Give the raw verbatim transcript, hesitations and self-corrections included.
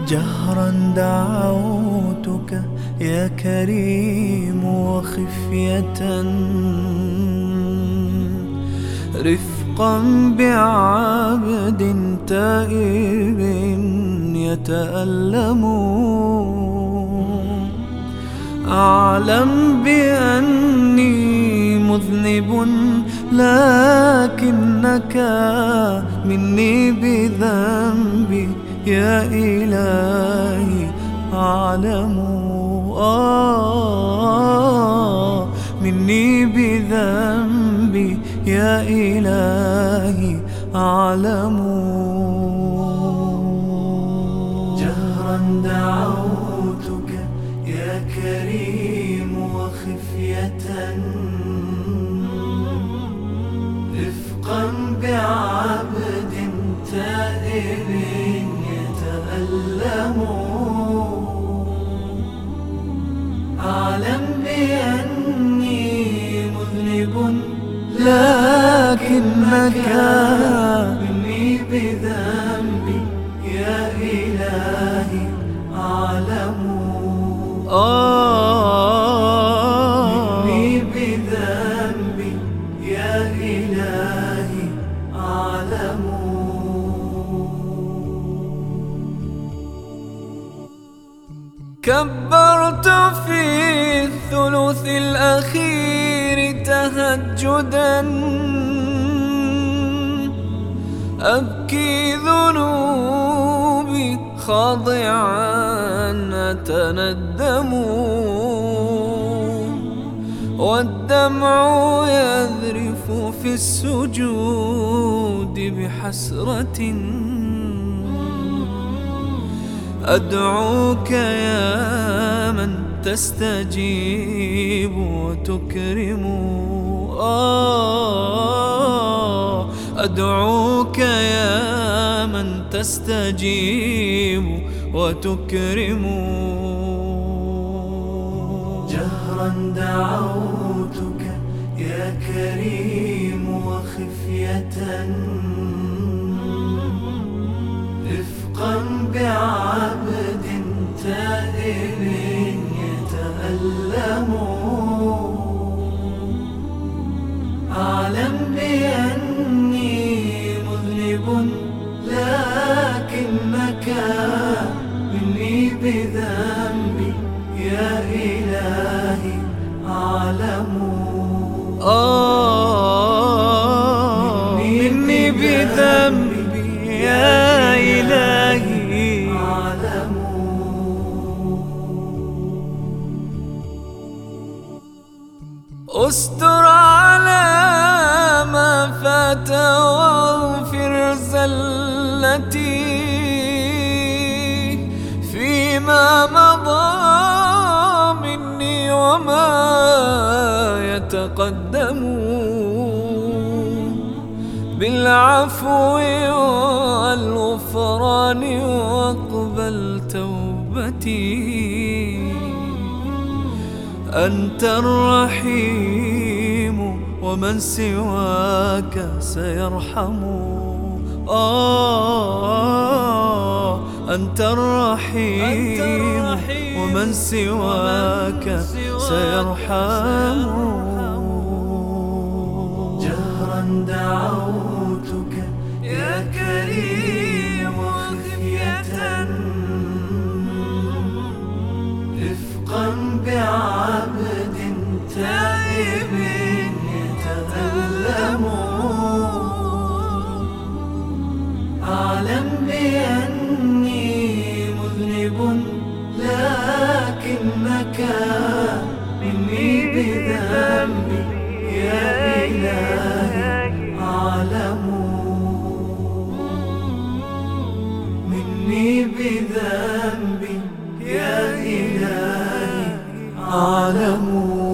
جهرا دعوتك يا كريم وخفية، رفقا بعبد تائب يتألم. أعلم بأني مذنب لكنك مني بذنبي يا إلهي أعلم. آه مني بذنبي يا إلهي أعلم. جهرا دعوتك يا كريم وخفية، رفقا بعبد تائب يتألم. أعلم بأني مذنب لكنك مني بذنبي يا إلهي أعلم. آه مني بذنبي يا إلهي أعلم. كبرت في الثلث الأخير تهجدا، أبكي ذنوبي خاضعا أتندم، والدمع يذرف في السجود بحسرة. أدعوك يا من تستجيب وتكرم. آه أدعوك يا من تستجيب وتكرم. جهرا دعوتك يا كريم وخفية، رفقا بعبد تائب يتألم. أعلم بأني مذنب لكنك مني بذنبي يا إلهي أعلم. آه مني بذنبي يا إلهي أعلم. استر على ما فات واغفر زلتي فيما مضى مني وما يتقدم. بالعفو والغفران واقبل توبتي، أنت الرحيم ومن سواك سيرحم. آه أنت الرحيم ومن سواك سيرحم. جهرا دعوتك يا كريم وخفية، رفقا بعبد تائب يتألم. أعلم بأني مذنب لكنك مني بذنبي يا إلهي أعلم. مني بذنبي يا إلهي أعلم.